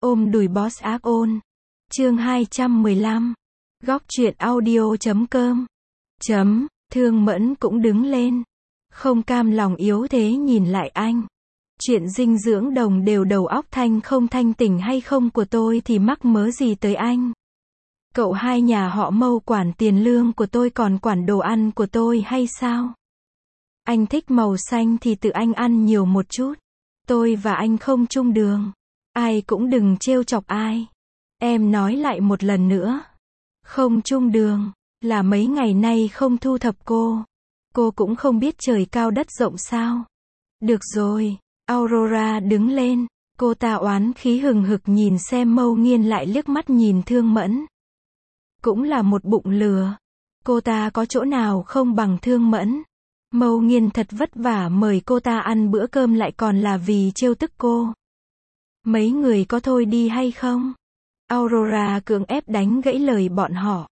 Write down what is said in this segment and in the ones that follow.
Ôm đùi boss ác ôn. Chương 215. Góc truyện audio.com. Thương Mẫn cũng đứng lên. Không cam lòng yếu thế nhìn lại anh. Chuyện dinh dưỡng đồng đều đầu óc thanh không thanh tỉnh hay không của tôi thì mắc mớ gì tới anh. Cậu hai nhà họ Mâu quản tiền lương của tôi còn quản đồ ăn của tôi hay sao? Anh thích màu xanh thì tự anh ăn nhiều một chút. Tôi và anh không chung đường. Ai cũng đừng trêu chọc ai. Em nói lại một lần nữa. Không chung đường, là mấy ngày nay không thu thập cô. Cô cũng không biết trời cao đất rộng sao. Được rồi, Aurora đứng lên. Cô ta oán khí hừng hực nhìn xem Mâu Nghiên lại liếc mắt nhìn Thương Mẫn. Cũng là một bụng lừa. Cô ta có chỗ nào không bằng Thương Mẫn. Mâu Nghiên thật vất vả mời cô ta ăn bữa cơm lại còn là vì trêu tức cô. Mấy người có thôi đi hay không? Aurora cưỡng ép đánh gãy lời bọn họ.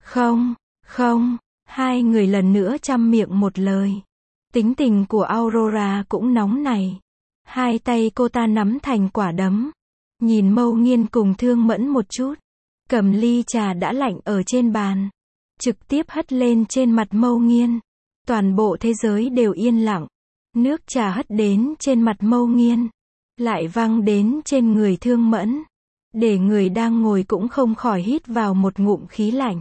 Không. Hai người lần nữa chăm miệng một lời. Tính tình của Aurora cũng nóng này. Hai tay cô ta nắm thành quả đấm. Nhìn Mâu Nghiên cùng Thương Mẫn một chút. Cầm ly trà đã lạnh ở trên bàn. Trực tiếp hất lên trên mặt Mâu Nghiên. Toàn bộ thế giới đều yên lặng. Nước trà hất đến trên mặt Mâu Nghiên. Lại văng đến trên người Thương Mẫn. Để người đang ngồi cũng không khỏi hít vào một ngụm khí lạnh.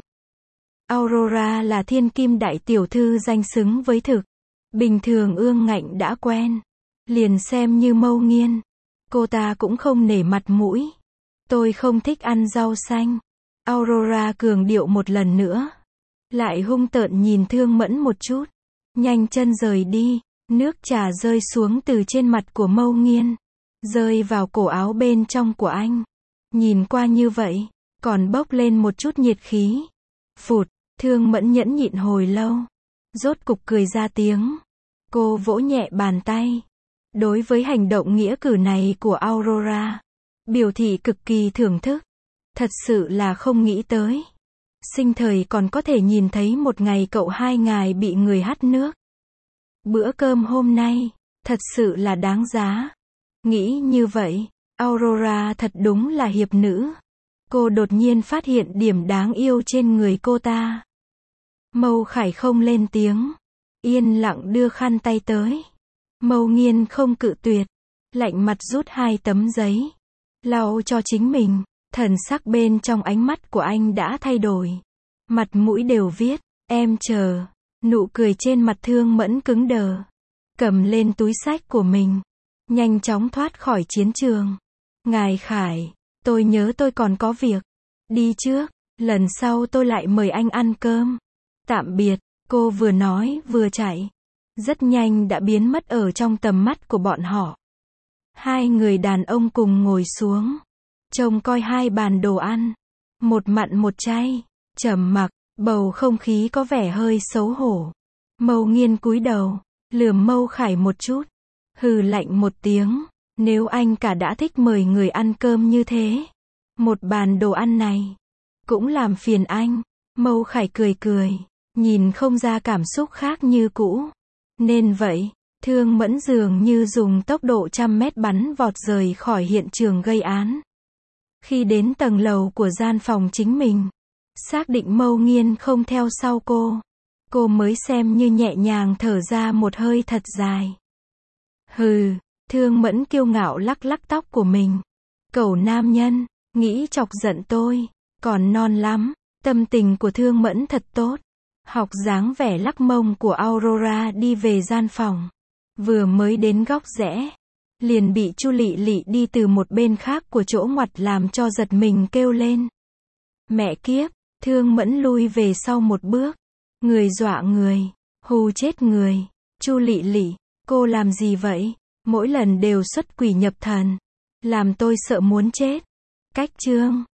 Aurora là thiên kim đại tiểu thư danh xứng với thực. Bình thường ương ngạnh đã quen. Liền xem như Mâu Nghiên. Cô ta cũng không nể mặt mũi. Tôi không thích ăn rau xanh. Aurora cường điệu một lần nữa. Lại hung tợn nhìn Thương Mẫn một chút. Nhanh chân rời đi. Nước trà rơi xuống từ trên mặt của Mâu Nghiên. Rơi vào cổ áo bên trong của anh. Nhìn qua như vậy. Còn bốc lên một chút nhiệt khí. Phụt. Thương Mẫn nhẫn nhịn hồi lâu. Rốt cục cười ra tiếng. Cô vỗ nhẹ bàn tay. Đối với hành động nghĩa cử này của Aurora. Biểu thị cực kỳ thưởng thức. Thật sự là không nghĩ tới. Sinh thời còn có thể nhìn thấy một ngày cậu hai ngài bị người hắt nước. Bữa cơm hôm nay, thật sự là đáng giá. Nghĩ như vậy, Aurora thật đúng là hiệp nữ. Cô đột nhiên phát hiện điểm đáng yêu trên người cô ta. Mâu Khải không lên tiếng. Yên lặng đưa khăn tay tới. Mâu Nghiên không cự tuyệt. Lạnh mặt rút 2 tấm giấy. Lau cho chính mình. Thần sắc bên trong ánh mắt của anh đã thay đổi. Mặt mũi đều viết, em chờ. Nụ cười trên mặt Thương Mẫn cứng đờ. Cầm lên túi xách của mình. Nhanh chóng thoát khỏi chiến trường. Ngài Khải, tôi nhớ tôi còn có việc. Đi trước, lần sau tôi lại mời anh ăn cơm. Tạm biệt, cô vừa nói vừa chạy. Rất nhanh đã biến mất ở trong tầm mắt của bọn họ. Hai người đàn ông cùng ngồi xuống. Trông coi 2 bàn đồ ăn. Một mặn một chay. Trầm mặc, bầu không khí có vẻ hơi xấu hổ. Mâu Nghiên cúi đầu, lườm Mâu Khải một chút. Hừ lạnh một tiếng. Nếu anh cả đã thích mời người ăn cơm như thế. Một bàn đồ ăn này. Cũng làm phiền anh. Mâu Khải cười cười. Nhìn không ra cảm xúc khác như cũ. Nên vậy, Thương Mẫn dường như dùng tốc độ 100 mét bắn vọt rời khỏi hiện trường gây án. Khi đến tầng lầu của gian phòng chính mình, xác định Mâu Nghiên không theo sau cô mới xem như nhẹ nhàng thở ra một hơi thật dài. Hừ, Thương Mẫn kiêu ngạo lắc lắc tóc của mình. Cẩu nam nhân, nghĩ chọc giận tôi, còn non lắm. Tâm tình của Thương Mẫn thật tốt. Học dáng vẻ lắc mông của Aurora đi về gian phòng. Vừa mới đến góc rẽ, liền bị Chu Lị Lị đi từ một bên khác của chỗ ngoặt làm cho giật mình kêu lên. Mẹ kiếp, Thương Mẫn lui về sau một bước. Người dọa người, hù chết người. Chu Lị Lị, cô làm gì vậy? Mỗi lần đều xuất quỷ nhập thần. Làm tôi sợ muốn chết. Cách chương.